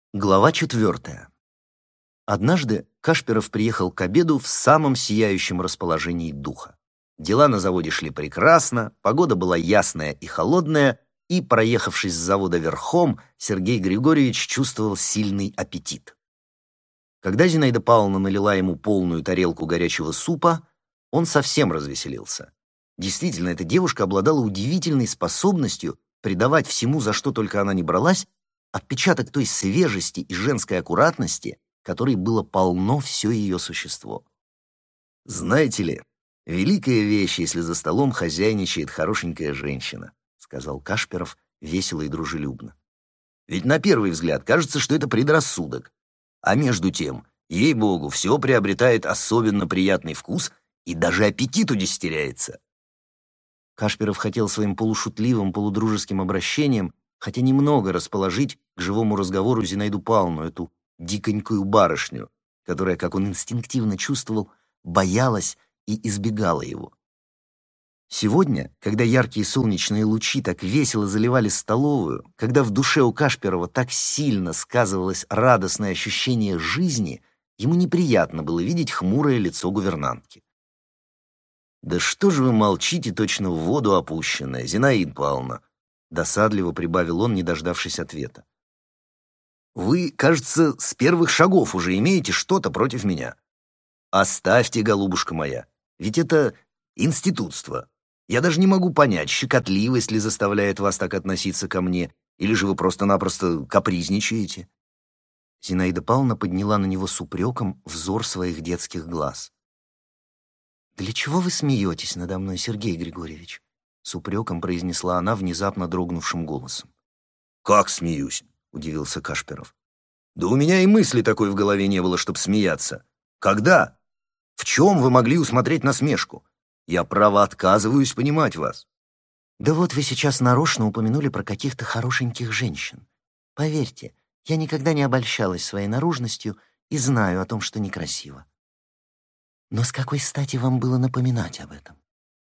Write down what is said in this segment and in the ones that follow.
Глава 4. Однажды Кашпиров приехал к обеду в самом сияющем расположении духа. Дела на заводе шли прекрасно, погода была ясная и холодная, и, проехавшись с завода верхом, Сергей Григорьевич чувствовал сильный аппетит. Когда Зинаида Павловна налила ему полную тарелку горячего супа, он совсем развеселился. Действительно, эта девушка обладала удивительной способностью придавать всему, за что только она не бралась, отпечаток той свежести и женской аккуратности, которой было полно все ее существо. «Знаете ли, великая вещь, если за столом хозяйничает хорошенькая женщина», сказал Кашпиров весело и дружелюбно. «Ведь на первый взгляд кажется, что это предрассудок. А между тем, ей-богу, все приобретает особенно приятный вкус, и даже аппетит удесятеряется». Кашпиров хотел своим полушутливым, полудружеским обращением хотя немного расположить к живому разговору Зинаиду Павловну, эту диконькую барышню, которая, как он инстинктивно чувствовал, боялась и избегала его. Сегодня, когда яркие солнечные лучи так весело заливали столовую, когда в душе у Кашпирова так сильно сказывалось радостное ощущение жизни, ему неприятно было видеть хмурое лицо гувернантки. «Да что же вы молчите, точно в воду опущенная, Зинаида Павловна?» Досадливо прибавил он, не дождавшись ответа. «Вы, кажется, с первых шагов уже имеете что-то против меня. Оставьте, голубушка моя, ведь это институтство. Я даже не могу понять, щекотливость ли заставляет вас так относиться ко мне, или же вы просто-напросто капризничаете». Зинаида Павловна подняла на него с упреком взор своих детских глаз. «Для чего вы смеетесь надо мной, Сергей Григорьевич?» С упреком произнесла она внезапно дрогнувшим голосом. «Как смеюсь?» — удивился Кашпиров. «Да у меня и мысли такой в голове не было, чтоб смеяться. Когда? В чем вы могли усмотреть насмешку? Я, право, отказываюсь понимать вас». «Да вот вы сейчас нарочно упомянули про каких-то хорошеньких женщин. Поверьте, я никогда не обольщалась своей наружностью и знаю о том, что некрасиво. Но с какой стати вам было напоминать об этом?»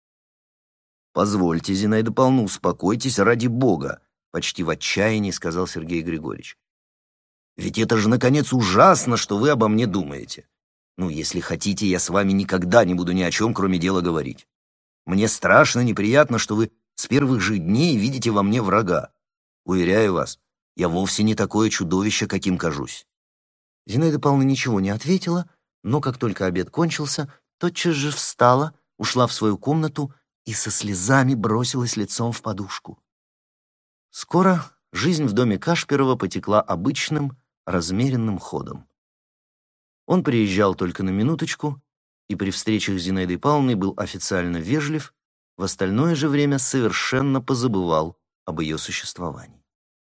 «Позвольте, Зинаида Павловна, успокойтесь ради Бога», — почти в отчаянии сказал Сергей Григорьевич. «Ведь это же, наконец, ужасно, что вы обо мне думаете. Ну, если хотите, я с вами никогда не буду ни о чем, кроме дела, говорить. Мне страшно неприятно, что вы с первых же дней видите во мне врага. Уверяю вас, я вовсе не такое чудовище, каким кажусь». Зинаида Павловна ничего не ответила, но как только обед кончился, тотчас же встала, ушла в свою комнату и со слезами бросилась лицом в подушку. Скоро жизнь в доме Кашпирова потекла обычным, размеренным ходом. Он приезжал только на минуточку и при встречах с Зинаидой Павловной был официально вежлив, в остальное же время совершенно позабывал об ее существовании.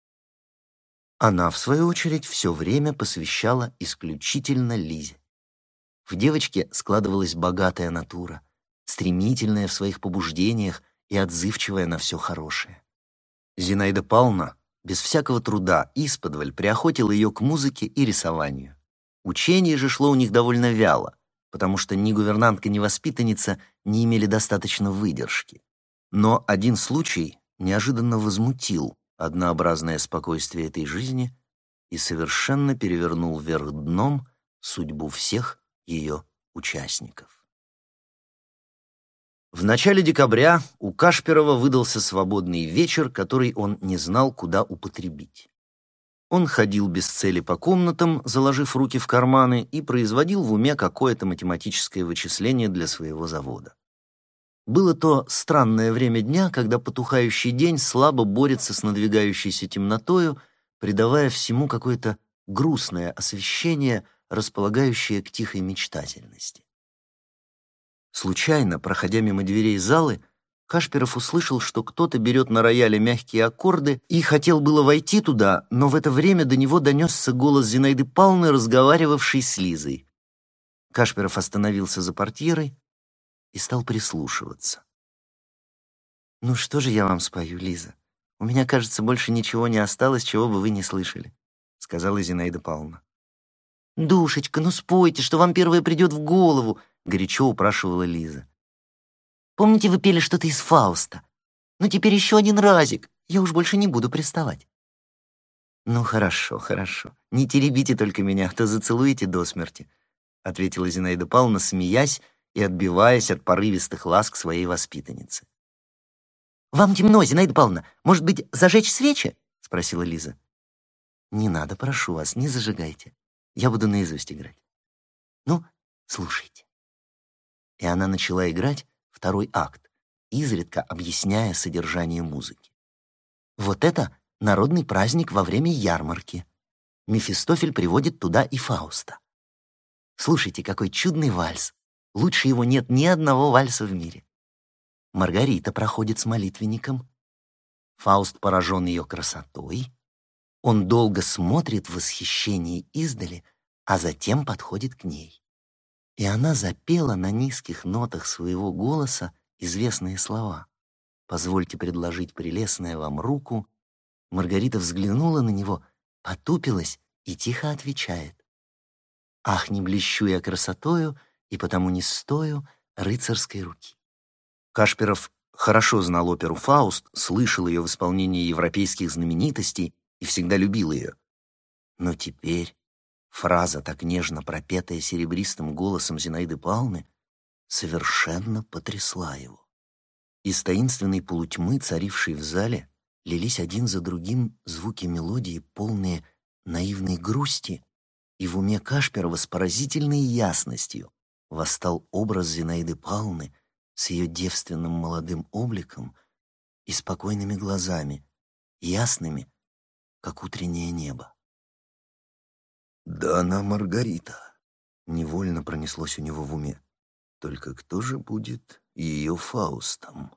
Она, в свою очередь, все время посвящала исключительно Лизе. В девочке складывалась богатая натура, стремительная в своих побуждениях и отзывчивая на все хорошее. Зинаида Павловна без всякого труда исподволь приохотила ее к музыке и рисованию. Учение же шло у них довольно вяло, потому что ни гувернантка, ни воспитанница не имели достаточно выдержки. Но один случай неожиданно возмутил однообразное спокойствие этой жизни и совершенно перевернул вверх дном судьбу всех ее участников. В начале декабря у Кашпирова выдался свободный вечер, который он не знал, куда употребить. Он ходил без цели по комнатам, заложив руки в карманы, и производил в уме какое-то математическое вычисление для своего завода. Было то странное время дня, когда потухающий день слабо борется с надвигающейся темнотою, придавая всему какое-то грустное освещение, располагающее к тихой мечтательности. Случайно, проходя мимо дверей залы, Кашпиров услышал, что кто-то берет на рояле мягкие аккорды и хотел было войти туда, но в это время до него донесся голос Зинаиды Павловны, разговаривавшей с Лизой. Кашпиров остановился за портьерой и стал прислушиваться. «Ну что же я вам спою, Лиза? У меня, кажется, больше ничего не осталось, чего бы вы не слышали», — сказала Зинаида Павловна. «Душечка, ну спойте, что вам первое придет в голову», — горячо упрашивала Лиза. «Помните, вы пели что-то из Фауста? Ну теперь еще один разик, я уж больше не буду приставать». «Ну, хорошо, хорошо. Не теребите только меня, а то зацелуете до смерти», — ответила Зинаида Павловна, смеясь и отбиваясь от порывистых ласк своей воспитанницы. «Вам темно, Зинаида Павловна. Может быть, зажечь свечи?» — спросила Лиза. «Не надо, прошу вас, не зажигайте. Я буду наизусть играть. Ну, слушайте». И она начала играть второй акт, изредка объясняя содержание музыки. Вот это народный праздник во время ярмарки. Мефистофель приводит туда и Фауста. Слушайте, какой чудный вальс. Лучше его нет ни одного вальса в мире. Маргарита проходит с молитвенником. Фауст поражен ее красотой. Он долго смотрит в восхищении издали, а затем подходит к ней. И она запела на низких нотах своего голоса известные слова. «Позвольте предложить прелестная вам руку». Маргарита взглянула на него, потупилась и тихо отвечает: «Ах, не блещу я красотою, и потому не стою рыцарской руки». Кашпиров хорошо знал оперу «Фауст», слышал ее в исполнении европейских знаменитостей и всегда любил ее. Но теперь фраза, так нежно пропетая серебристым голосом Зинаиды Павловны, совершенно потрясла его. Из таинственной полутьмы, царившей в зале, лились один за другим звуки мелодии, полные наивной грусти, и в уме Кашпирова с поразительной ясностью восстал образ Зинаиды Павловны с ее девственным молодым обликом и спокойными глазами, ясными, как утреннее небо. «Да она Маргарита», — невольно пронеслось у него в уме. «Только кто же будет ее Фаустом?»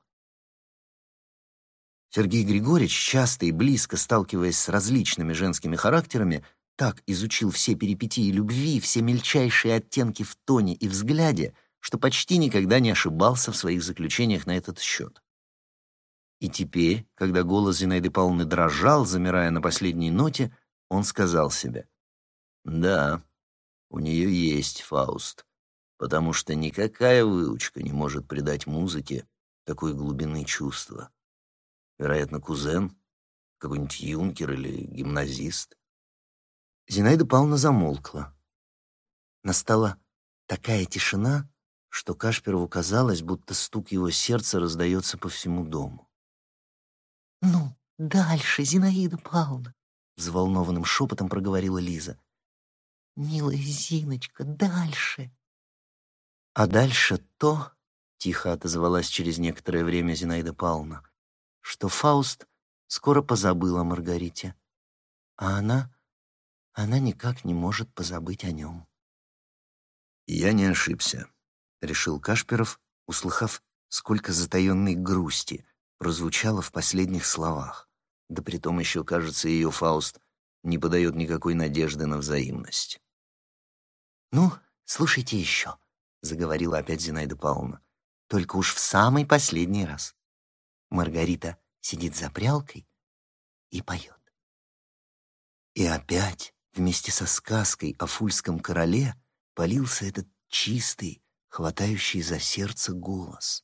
Сергей Григорьевич, часто и близко сталкиваясь с различными женскими характерами, так изучил все перипетии любви, все мельчайшие оттенки в тоне и взгляде, что почти никогда не ошибался в своих заключениях на этот счет. И теперь, когда голос Зинаиды Павловны дрожал, замирая на последней ноте, он сказал себе: «Да, у нее есть Фауст, потому что никакая выучка не может придать музыке такой глубины чувства. Вероятно, кузен, какой-нибудь юнкер или гимназист». Зинаида Павловна замолкла. Настала такая тишина, что Кашпирову казалось, будто стук его сердца раздается по всему дому. «Ну, дальше, Зинаида Павловна!» — взволнованным шепотом проговорила Лиза. «Милая Зиночка, дальше!» «А дальше то, — тихо отозвалась через некоторое время Зинаида Павловна, — что Фауст скоро позабыл о Маргарите, а она никак не может позабыть о нем». «Я не ошибся», — решил Кашпиров, услыхав, сколько затаенной грусти прозвучало в последних словах. Да притом еще, кажется, ее Фауст не подает никакой надежды на взаимность. «Ну, слушайте еще», — заговорила опять Зинаида Павловна, — «только уж в самый последний раз. Маргарита сидит за прялкой и поет». И опять вместе со сказкой о фульском короле полился этот чистый, хватающий за сердце голос.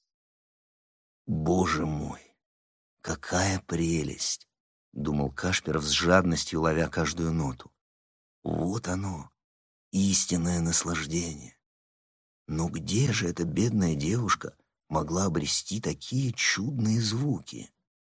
«Боже мой, какая прелесть!» — думал Кашпиров с жадностью, ловя каждую ноту. «Вот оно, истинное наслаждение. Но где же эта бедная девушка могла обрести такие чудные звуки?»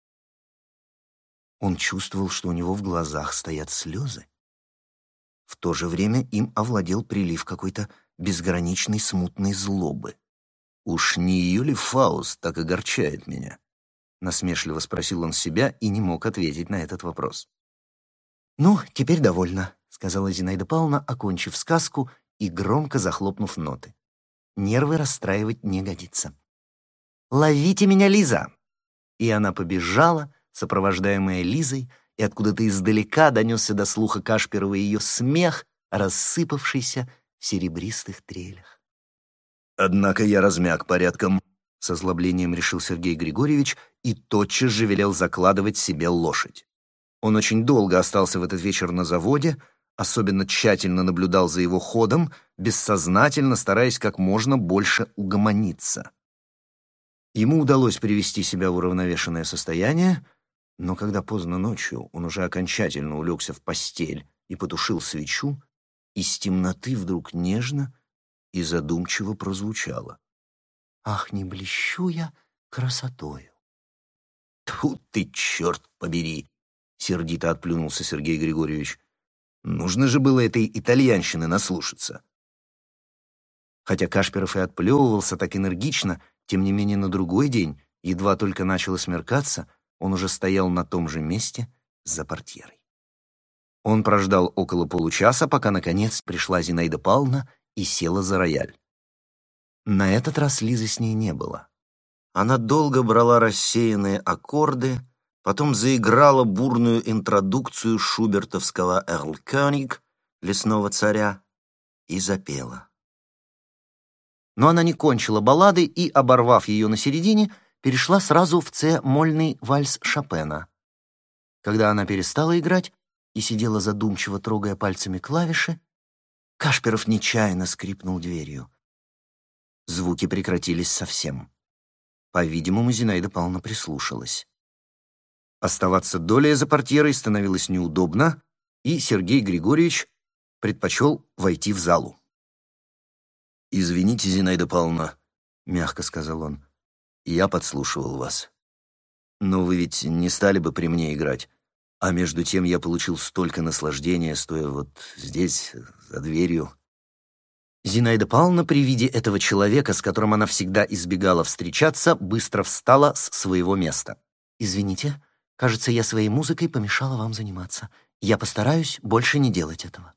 Он чувствовал, что у него в глазах стоят слезы. В то же время им овладел прилив какой-то безграничной смутной злобы. «Уж не ее ли Фауст так огорчает меня?» — насмешливо спросил он себя и не мог ответить на этот вопрос. «Ну, теперь довольно», — сказала Зинаида Павловна, окончив сказку и громко захлопнув ноты. «Нервы расстраивать не годится. Ловите меня, Лиза!» И она побежала, сопровождаемая Лизой, и откуда-то издалека донесся до слуха Кашпирова ее смех, рассыпавшийся в серебристых трелях. «Однако я размяк порядком», — с озлоблением решил Сергей Григорьевич и тотчас же велел закладывать себе лошадь. Он очень долго остался в этот вечер на заводе, особенно тщательно наблюдал за его ходом, бессознательно стараясь как можно больше угомониться. Ему удалось привести себя в уравновешенное состояние, Но когда поздно ночью он уже окончательно улегся в постель и потушил свечу, из темноты вдруг нежно и задумчиво прозвучало: «Ах, не блещу я красотою!» «Тьфу ты, черт побери!» — сердито отплюнулся Сергей Григорьевич. «Нужно же было этой итальянщины наслушаться». Хотя Кашпиров и отплевывался так энергично, тем не менее на другой день, едва только начало смеркаться, он уже стоял на том же месте за портьерой. Он прождал около получаса, пока, наконец, пришла Зинаида Павловна и села за рояль. На этот раз Лизы с ней не было. Она долго брала рассеянные аккорды, потом заиграла бурную интродукцию шубертовского «Эрлкёниг» «Лесного царя» и запела. Но она не кончила баллады и, оборвав ее на середине, перешла сразу в С-мольный вальс Шопена. Когда она перестала играть и сидела задумчиво, трогая пальцами клавиши, Кашпиров нечаянно скрипнул дверью. Звуки прекратились совсем. По-видимому, Зинаида Павловна прислушалась. Оставаться долее за портьерой становилось неудобно, и Сергей Григорьевич предпочел войти в залу. «Извините, Зинаида Павловна», — мягко сказал он, — «я подслушивал вас. Но вы ведь не стали бы при мне играть, а между тем я получил столько наслаждения, стоя вот здесь, за дверью». Зинаида Павловна при виде этого человека, с которым она всегда избегала встречаться, быстро встала с своего места. «Извините, кажется, я своей музыкой помешала вам заниматься. Я постараюсь больше не делать этого».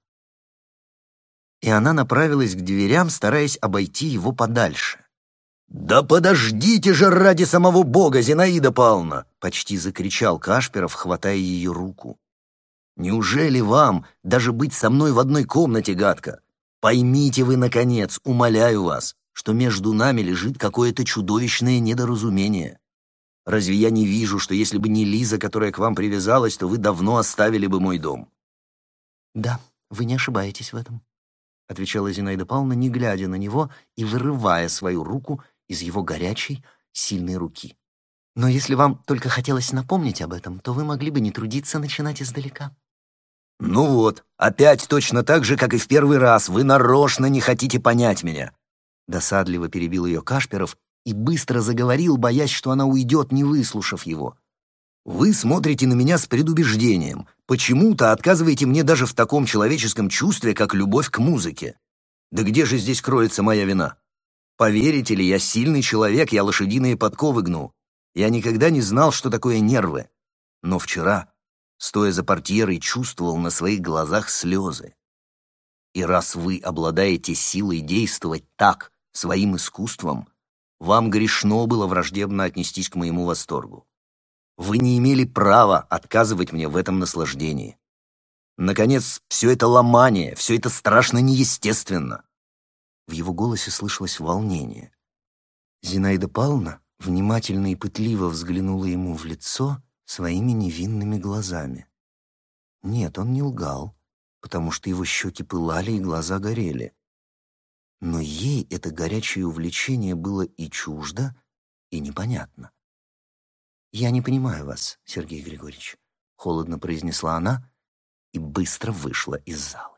И она направилась к дверям, стараясь обойти его подальше. «Да подождите же ради самого Бога, Зинаида Павловна!» — почти закричал Кашпиров, хватая ее руку. «Неужели вам даже быть со мной в одной комнате гадко? Поймите вы, наконец, умоляю вас, что между нами лежит какое-то чудовищное недоразумение. Разве я не вижу, что если бы не Лиза, которая к вам привязалась, то вы давно оставили бы мой дом?» «Да, вы не ошибаетесь в этом», — отвечала Зинаида Павловна, не глядя на него и вырывая свою руку из его горячей, сильной руки. «Но если вам только хотелось напомнить об этом, то вы могли бы не трудиться начинать издалека». «Ну вот, опять точно так же, как и в первый раз, вы нарочно не хотите понять меня!» Досадливо перебил ее Кашпиров и быстро заговорил, боясь, что она уйдет, не выслушав его. «Вы смотрите на меня с предубеждением, почему-то отказываете мне даже в таком человеческом чувстве, как любовь к музыке. Да где же здесь кроется моя вина? Поверите ли, я сильный человек, я лошадиные подковы гну. Я никогда не знал, что такое нервы. Но вчера, стоя за портьерой, чувствовал на своих глазах слезы. И раз вы обладаете силой действовать так, своим искусством, вам грешно было враждебно отнестись к моему восторгу. Вы не имели права отказывать мне в этом наслаждении. Наконец, все это ломание, все это страшно неестественно». В его голосе слышалось волнение. Зинаида Павловна внимательно и пытливо взглянула ему в лицо своими невинными глазами. Нет, он не лгал, потому что его щеки пылали и глаза горели. Но ей это горячее увлечение было и чуждо, и непонятно. «Я не понимаю вас, Сергей Григорьевич», — холодно произнесла она и быстро вышла из зала.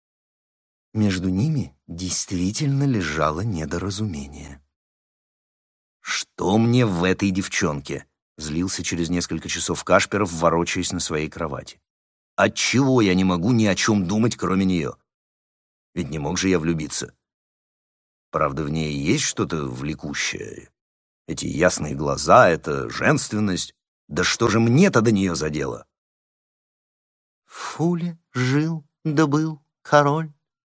Между ними действительно лежало недоразумение. «Что мне в этой девчонке?» — злился через несколько часов Кашпиров, ворочаясь на своей кровати. «Отчего я не могу ни о чем думать, кроме нее? Ведь не мог же я влюбиться. Правда, в ней есть что-то влекущее. Эти ясные глаза, эта женственность. Да что же мне-то до нее за дело?» «В Фуле жил да был король».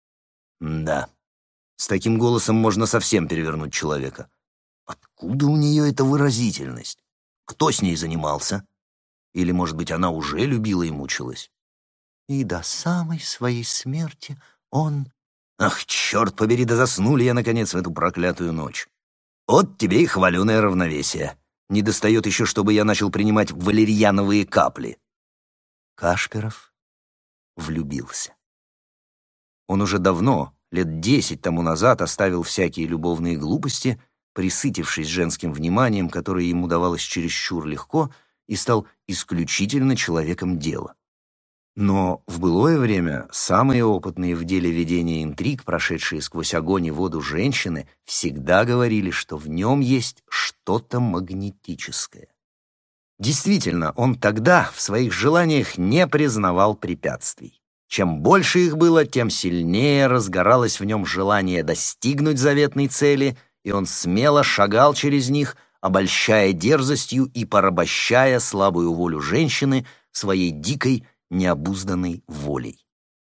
Да, с таким голосом можно совсем перевернуть человека. Откуда у нее эта выразительность? Кто с ней занимался? Или, может быть, она уже любила и мучилась? И до самой своей смерти он... Ах, черт побери, да заснули я, наконец, в эту проклятую ночь. Вот тебе и хваленое равновесие. Недостает еще, чтобы я начал принимать валерьяновые капли. Кашпиров влюбился. Он уже давно, лет 10 тому назад, оставил всякие любовные глупости, присытившись женским вниманием, которое ему давалось чересчур легко, и стал исключительно человеком дела. Но в былое время самые опытные в деле ведения интриг, прошедшие сквозь огонь и воду женщины, всегда говорили, что в нем есть что-то магнетическое. Действительно, он тогда в своих желаниях не признавал препятствий. Чем больше их было, тем сильнее разгоралось в нем желание достигнуть заветной цели, и он смело шагал через них, обольщая дерзостью и порабощая слабую волю женщины своей дикой, необузданной волей.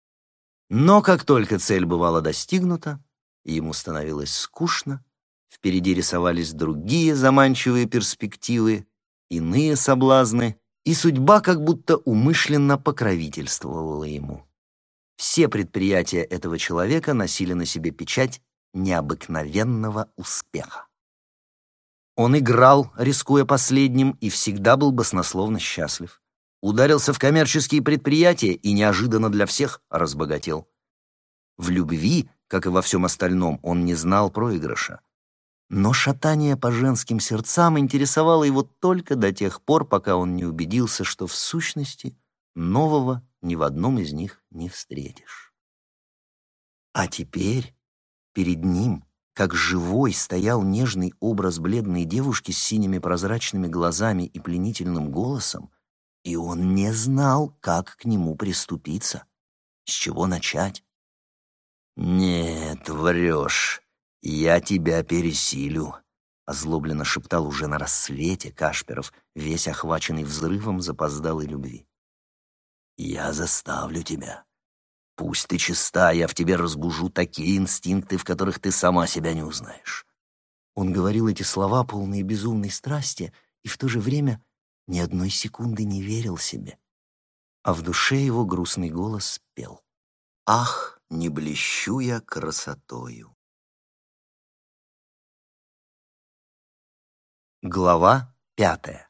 Но как только цель бывала достигнута, и ему становилось скучно, впереди рисовались другие заманчивые перспективы, иные соблазны, и судьба как будто умышленно покровительствовала ему. Все предприятия этого человека носили на себе печать необыкновенного успеха. Он играл, рискуя последним, и всегда был баснословно счастлив. Ударился в коммерческие предприятия и неожиданно для всех разбогател. В любви, как и во всем остальном, он не знал проигрыша. Но шатание по женским сердцам интересовало его только до тех пор, пока он не убедился, что в сущности нового ни в одном из них не встретишь. А теперь перед ним, как живой, стоял нежный образ бледной девушки с синими прозрачными глазами и пленительным голосом, и он не знал, как к нему приступиться, с чего начать. «Нет, врешь, я тебя пересилю», — озлобленно шептал уже на рассвете Кашпиров, весь охваченный взрывом запоздалой любви. «Я заставлю тебя. Пусть ты чиста, я в тебе разбужу такие инстинкты, в которых ты сама себя не узнаешь». Он говорил эти слова, полные безумной страсти, и в то же время ни одной секунды не верил себе. А в душе его грустный голос пел: «Ах, не блещу я красотою». Глава 5.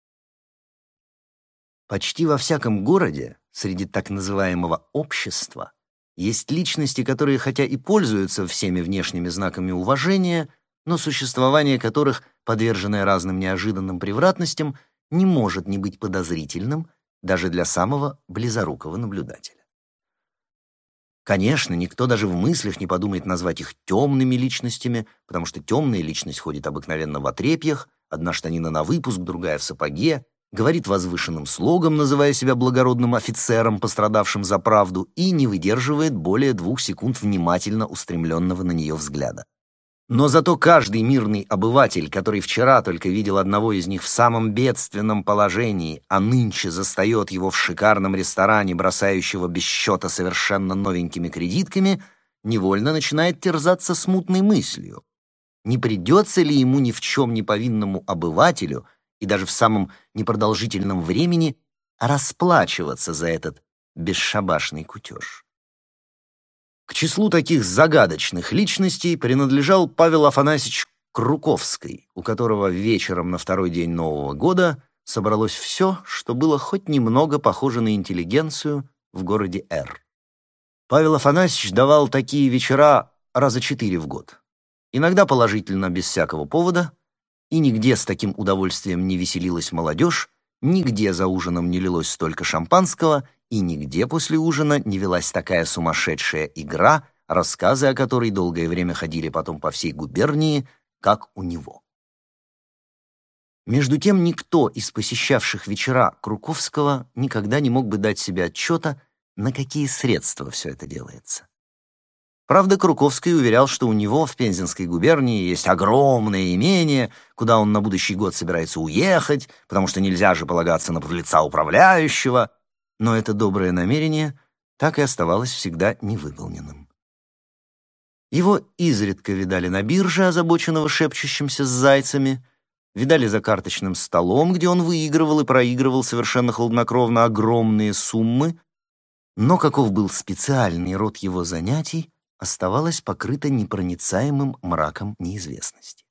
Почти во всяком городе, среди так называемого общества, есть личности, которые хотя и пользуются всеми внешними знаками уважения, но существование которых, подверженное разным неожиданным превратностям, не может не быть подозрительным даже для самого близорукого наблюдателя. Конечно, никто даже в мыслях не подумает назвать их темными личностями, потому что темная личность ходит обыкновенно в отрепьях, одна штанина на выпуск, другая в сапоге, говорит возвышенным слогом, называя себя благородным офицером, пострадавшим за правду, и не выдерживает более 2 секунд внимательно устремленного на нее взгляда. Но зато каждый мирный обыватель, который вчера только видел одного из них в самом бедственном положении, а нынче застает его в шикарном ресторане, бросающего без счета совершенно новенькими кредитками, невольно начинает терзаться смутной мыслью: не придется ли ему ни в чем не повинному обывателю и даже в самом непродолжительном времени расплачиваться за этот бесшабашный кутеж? К числу таких загадочных личностей принадлежал Павел Афанасьевич Круковский, у которого вечером на второй день Нового года собралось все, что было хоть немного похоже на интеллигенцию в городе Р. Павел Афанасьевич давал такие вечера раза 4 в год. Иногда положительно, без всякого повода, и нигде с таким удовольствием не веселилась молодежь, нигде за ужином не лилось столько шампанского, и нигде после ужина не велась такая сумасшедшая игра, рассказы о которой долгое время ходили потом по всей губернии, как у него. Между тем, никто из посещавших вечера Круковского никогда не мог бы дать себе отчета, на какие средства все это делается. Правда, Круковский уверял, что у него в Пензенской губернии есть огромное имение, куда он на будущий год собирается уехать, потому что нельзя же полагаться на подлеца управляющего. Но это доброе намерение так и оставалось всегда невыполненным. Его изредка видали на бирже, озабоченного шепчущимся с зайцами, видали за карточным столом, где он выигрывал и проигрывал совершенно хладнокровно огромные суммы, но каков был специальный род его занятий, оставалось покрыто непроницаемым мраком неизвестности.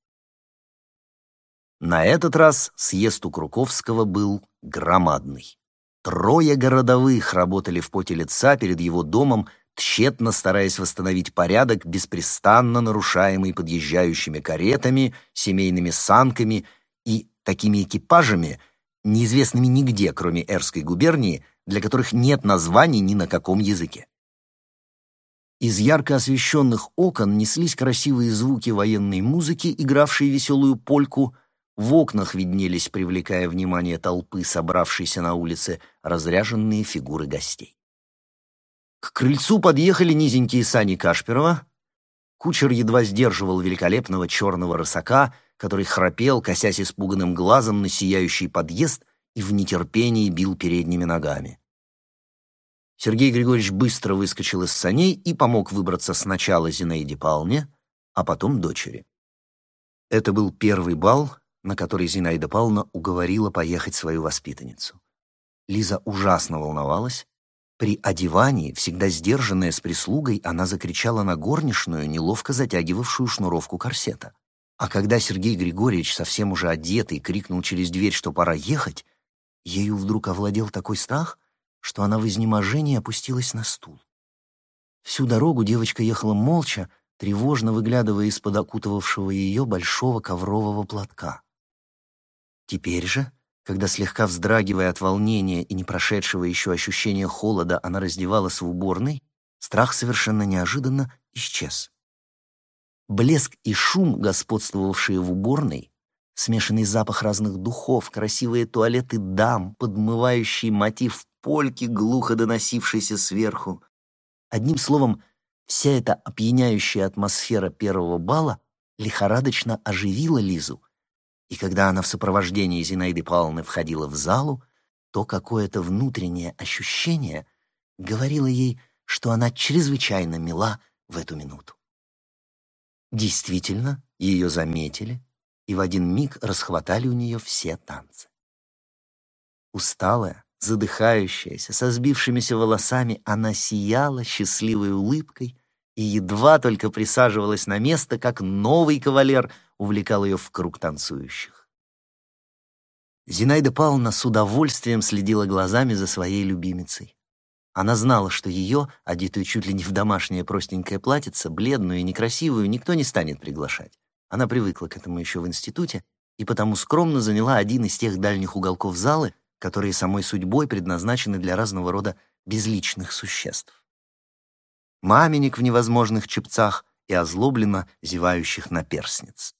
На этот раз съезд у Круковского был громадный. 3 городовых работали в поте лица перед его домом, тщетно стараясь восстановить порядок, беспрестанно нарушаемый подъезжающими каретами, семейными санками и такими экипажами, неизвестными нигде, кроме Эрской губернии, для которых нет названий ни на каком языке. Из ярко освещенных окон неслись красивые звуки военной музыки, игравшей веселую польку. В окнах виднелись, привлекая внимание толпы, собравшейся на улице, разряженные фигуры гостей. К крыльцу подъехали низенькие сани Кашпирова. Кучер едва сдерживал великолепного черного рысака, который храпел, косясь испуганным глазом на сияющий подъезд и в нетерпении бил передними ногами. Сергей Григорьевич быстро выскочил из саней и помог выбраться сначала Зинаиде Павловне, а потом дочери. Это был первый бал, на который Зинаида Павловна уговорила поехать свою воспитанницу. Лиза ужасно волновалась. При одевании, всегда сдержанная с прислугой, она закричала на горничную, неловко затягивавшую шнуровку корсета. А когда Сергей Григорьевич, совсем уже одетый, крикнул через дверь, что пора ехать, ею вдруг овладел такой страх, что она в изнеможении опустилась на стул. Всю дорогу девочка ехала молча, тревожно выглядывая из-под окутывавшего ее большого коврового платка. Теперь же, когда, слегка вздрагивая от волнения и не прошедшего еще ощущения холода, она раздевалась в уборной, страх совершенно неожиданно исчез. Блеск и шум, господствовавшие в уборной, смешанный запах разных духов, красивые туалеты дам, подмывающий мотив польки, глухо доносившийся сверху. Одним словом, вся эта опьяняющая атмосфера первого бала лихорадочно оживила Лизу, и когда она в сопровождении Зинаиды Павловны входила в залу, то какое-то внутреннее ощущение говорило ей, что она чрезвычайно мила в эту минуту. Действительно, ее заметили и в один миг расхватали у нее все танцы. Усталая, задыхающаяся, со сбившимися волосами, она сияла счастливой улыбкой и едва только присаживалась на место, как новый кавалер увлекал ее в круг танцующих. Зинаида Павловна с удовольствием следила глазами за своей любимицей. Она знала, что ее, одетую чуть ли не в домашнее простенькое платьице, бледную и некрасивую, никто не станет приглашать. Она привыкла к этому еще в институте и потому скромно заняла один из тех дальних уголков залы, которые самой судьбой предназначены для разного рода безличных существ. Маменек в невозможных чепцах и озлобленно зевающих наперсниц.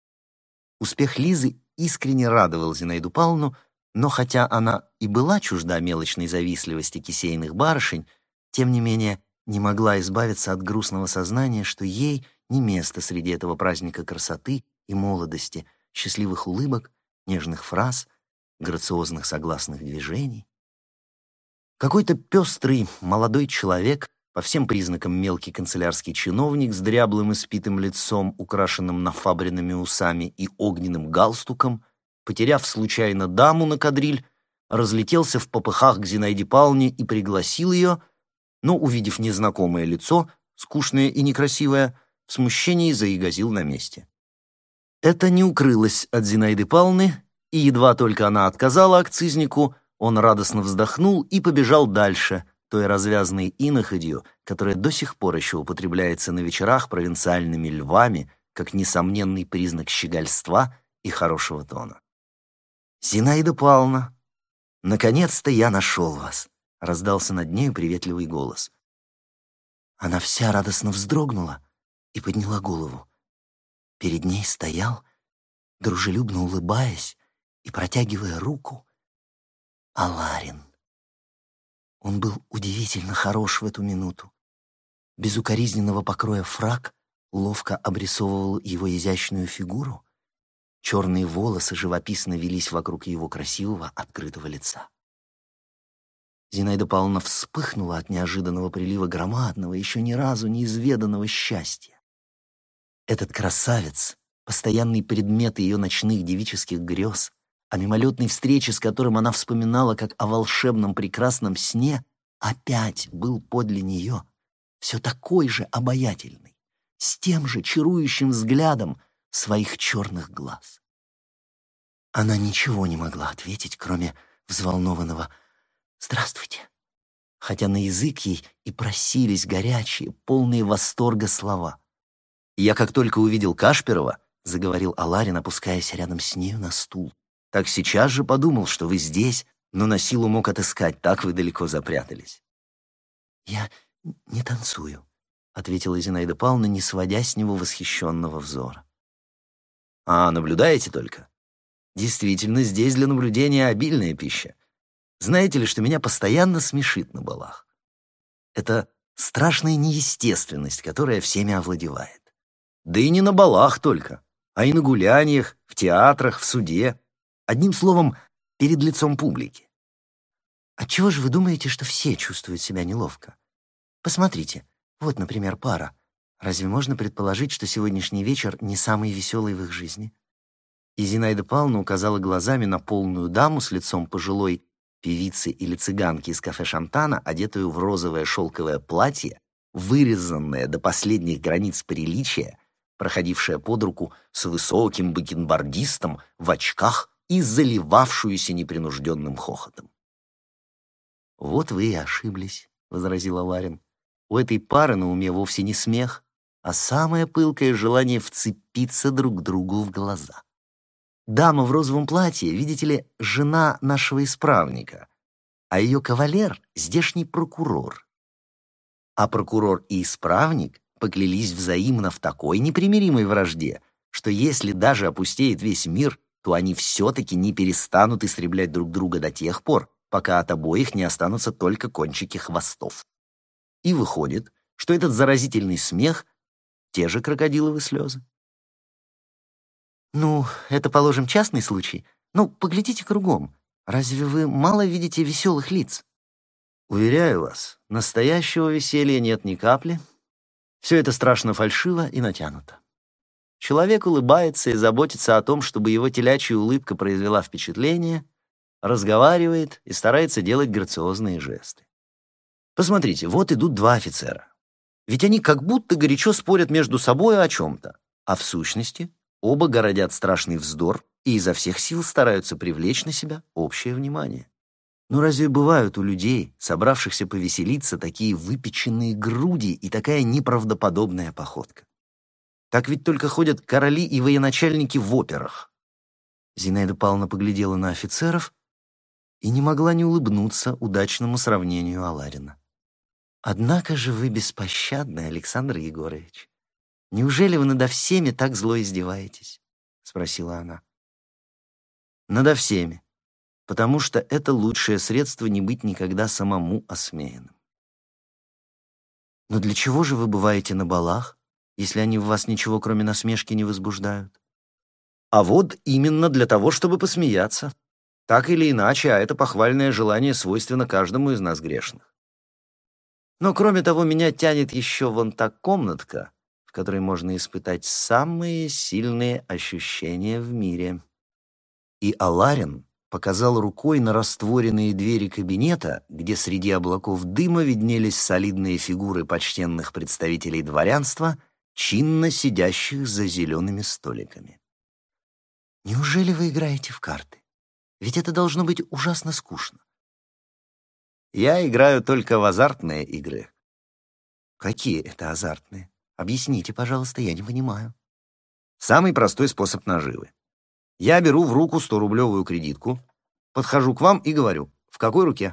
Успех Лизы искренне радовал Зинаиду Павловну, но хотя она и была чужда мелочной завистливости кисейных барышень, тем не менее не могла избавиться от грустного сознания, что ей не место среди этого праздника красоты и молодости, счастливых улыбок, нежных фраз, грациозных согласных движений. Какой-то пестрый молодой человек, по всем признакам мелкий канцелярский чиновник с дряблым испитым лицом, украшенным нафабренными усами и огненным галстуком, потеряв случайно даму на кадриль, разлетелся в попыхах к Зинаиде Павловне и пригласил ее, но, увидев незнакомое лицо, скучное и некрасивое, в смущении заягозил на месте. Это не укрылось от Зинаиды Павловны, и едва только она отказала акцизнику, он радостно вздохнул и побежал дальше, той развязной иноходью, которая до сих пор еще употребляется на вечерах провинциальными львами как несомненный признак щегольства и хорошего тона. «Зинаида Павловна, наконец-то я нашел вас!» — раздался над нею приветливый голос. Она вся радостно вздрогнула и подняла голову. Перед ней стоял, дружелюбно улыбаясь и протягивая руку, Аларин. Он был удивительно хорош в эту минуту. Безукоризненного покроя фрак ловко обрисовывал его изящную фигуру, черные волосы живописно велись вокруг его красивого открытого лица. Зинаида Павловна вспыхнула от неожиданного прилива громадного, еще ни разу неизведанного счастья. Этот красавец, постоянный предмет ее ночных девических грез, о мимолетной встрече, с которым она вспоминала как о волшебном прекрасном сне, опять был подле нее, все такой же обаятельный, с тем же чарующим взглядом своих черных глаз. Она ничего не могла ответить, кроме взволнованного «Здравствуйте», хотя на язык ей и просились горячие, полные восторга слова. «Я как только увидел Кашпирова, — заговорил Аларин, опускаясь рядом с нею на стул, Так сейчас же подумал, что вы здесь, но на силу мог отыскать, так вы далеко запрятались». «Я не танцую», — ответила Зинаида Павловна, не сводя с него восхищенного взора. «А наблюдаете только? Действительно, здесь для наблюдения обильная пища. Знаете ли, что меня постоянно смешит на балах? Это страшная неестественность, которая всеми овладевает. Да и не на балах только, а и на гуляниях, в театрах, в суде. Одним словом, перед лицом публики. Отчего же вы думаете, что все чувствуют себя неловко? Посмотрите, вот, например, пара. Разве можно предположить, что сегодняшний вечер не самый веселый в их жизни?» И Зинаида Павловна указала глазами на полную даму с лицом пожилой певицы или цыганки из кафе «Шантана», одетую в розовое шелковое платье, вырезанное до последних границ приличия, проходившая под руку с высоким бакенбардистом в очках и заливавшуюся непринужденным хохотом. «Вот вы и ошиблись», — возразила Ларин. «У этой пары на уме вовсе не смех, а самое пылкое желание вцепиться друг другу в глаза. Дама в розовом платье, видите ли, жена нашего исправника, а ее кавалер — здешний прокурор. А прокурор и исправник поклялись взаимно в такой непримиримой вражде, что если даже опустеет весь мир, то они все-таки не перестанут истреблять друг друга до тех пор, пока от обоих не останутся только кончики хвостов. И выходит, что этот заразительный смех — те же крокодиловые слезы. «Ну, это, положим, частный случай. Ну, поглядите кругом. Разве вы мало видите веселых лиц?» «Уверяю вас, настоящего веселья нет ни капли. Все это страшно фальшиво и натянуто. Человек улыбается и заботится о том, чтобы его телячья улыбка произвела впечатление, разговаривает и старается делать грациозные жесты. Посмотрите, вот идут два офицера. Ведь они как будто горячо спорят между собой о чем-то, а в сущности оба городят страшный вздор и изо всех сил стараются привлечь на себя общее внимание. Но разве бывают у людей, собравшихся повеселиться, такие выпеченные груди и такая неправдоподобная походка? Так ведь только ходят короли и военачальники в операх». Зинаида Павловна поглядела на офицеров и не могла не улыбнуться удачному сравнению Аларина. «Однако же вы беспощадны, Александр Егорович. Неужели вы надо всеми так зло издеваетесь?» — спросила она. «Надо всеми, потому что это лучшее средство не быть никогда самому осмеянным». «Но для чего же вы бываете на балах, если они в вас ничего, кроме насмешки, не возбуждают?» «А вот именно для того, чтобы посмеяться. Так или иначе, а это похвальное желание свойственно каждому из нас грешных. Но кроме того, меня тянет еще вон та комнатка, в которой можно испытать самые сильные ощущения в мире». И Аларин показал рукой на растворенные двери кабинета, где среди облаков дыма виднелись солидные фигуры почтенных представителей дворянства, чинно сидящих за зелеными столиками. «Неужели вы играете в карты? Ведь это должно быть ужасно скучно». «Я играю только в азартные игры». «Какие это азартные? Объясните, пожалуйста, я не понимаю». «Самый простой способ наживы. Я беру в руку 100-рублевую кредитку, подхожу к вам и говорю: в какой руке?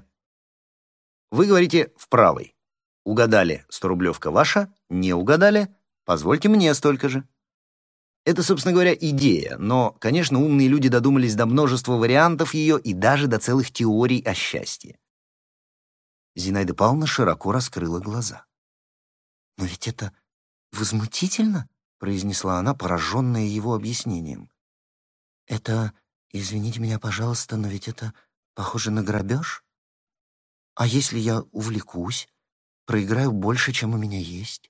Вы говорите: в правой. Угадали, 100-рублевка ваша, не угадали, позвольте мне столько же». Это, собственно говоря, идея, но, конечно, умные люди додумались до множества вариантов ее и даже до целых теорий о счастье. Зинаида Павловна широко раскрыла глаза. «Но ведь это возмутительно», — произнесла она, пораженная его объяснением. «Это, извините меня, пожалуйста, но ведь это похоже на грабеж? А если я увлекусь, проиграю больше, чем у меня есть?»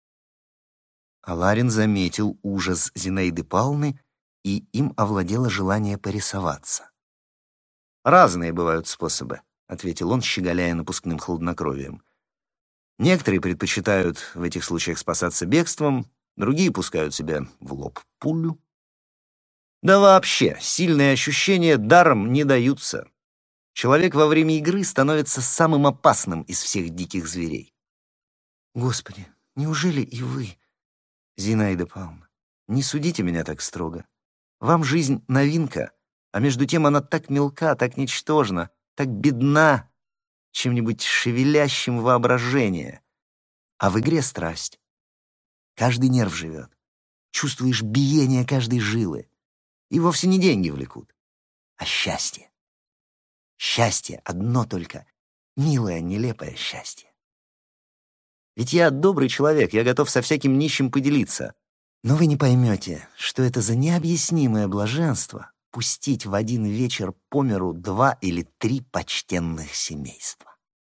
Аларин заметил ужас Зинаиды Павловны, и им овладело желание порисоваться. «Разные бывают способы», — ответил он, щеголяя напускным хладнокровием. «Некоторые предпочитают в этих случаях спасаться бегством, другие пускают себе в лоб пулю. Да вообще, сильные ощущения даром не даются. Человек во время игры становится самым опасным из всех диких зверей». «Господи, неужели и вы...» «Зинаида Павловна, не судите меня так строго. Вам жизнь новинка, А между тем она так мелка, так ничтожна, так бедна чем-нибудь шевелящим воображение. А в игре страсть. Каждый нерв живет. Чувствуешь биение каждой жилы. И вовсе не деньги влекут, а счастье. Счастье одно только. Милое, нелепое счастье. Ведь я добрый человек, я готов со всяким нищим поделиться. Но вы не поймете, что это за необъяснимое блаженство пустить в один вечер по миру 2 или 3 почтенных семейства.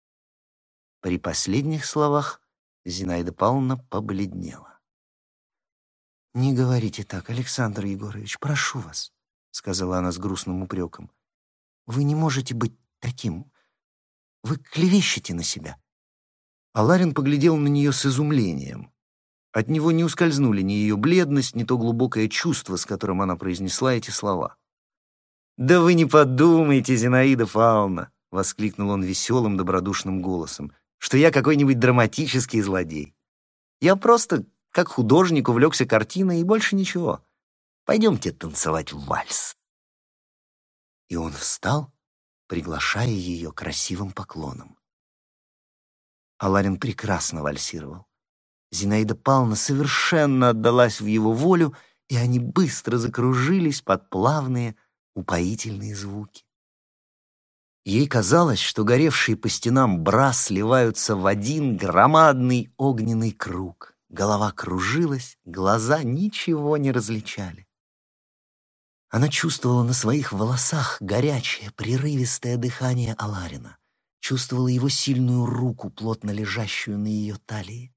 При последних словах Зинаида Павловна побледнела. «Не говорите так, Александр Егорович, прошу вас», — сказала она с грустным упреком. «Вы не можете быть таким. Вы клевещете на себя». А Ларин поглядел на нее с изумлением. От него не ускользнули ни ее бледность, ни то глубокое чувство, с которым она произнесла эти слова. «Да вы не подумайте, Зинаида Павловна», — воскликнул он веселым, добродушным голосом, «что я какой-нибудь драматический злодей. Я просто, как художник, увлекся картиной и больше ничего. Пойдемте танцевать вальс». И он встал, приглашая ее красивым поклоном. А Ларин прекрасно вальсировал. Зинаида Павловна совершенно отдалась в его волю, и они быстро закружились под плавные, упоительные звуки. Ей казалось, что горевшие по стенам бра сливаются в один громадный огненный круг. Голова кружилась, глаза ничего не различали. Она чувствовала на своих волосах горячее, прерывистое дыхание Аларина, чувствовала его сильную руку, плотно лежащую на ее талии.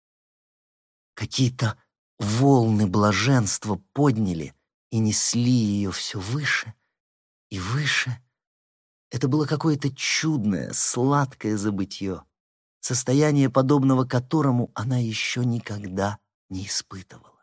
Какие-то волны блаженства подняли и несли ее все выше и выше. Это было какое-то чудное, сладкое забытье, состояние, подобного которому она еще никогда не испытывала.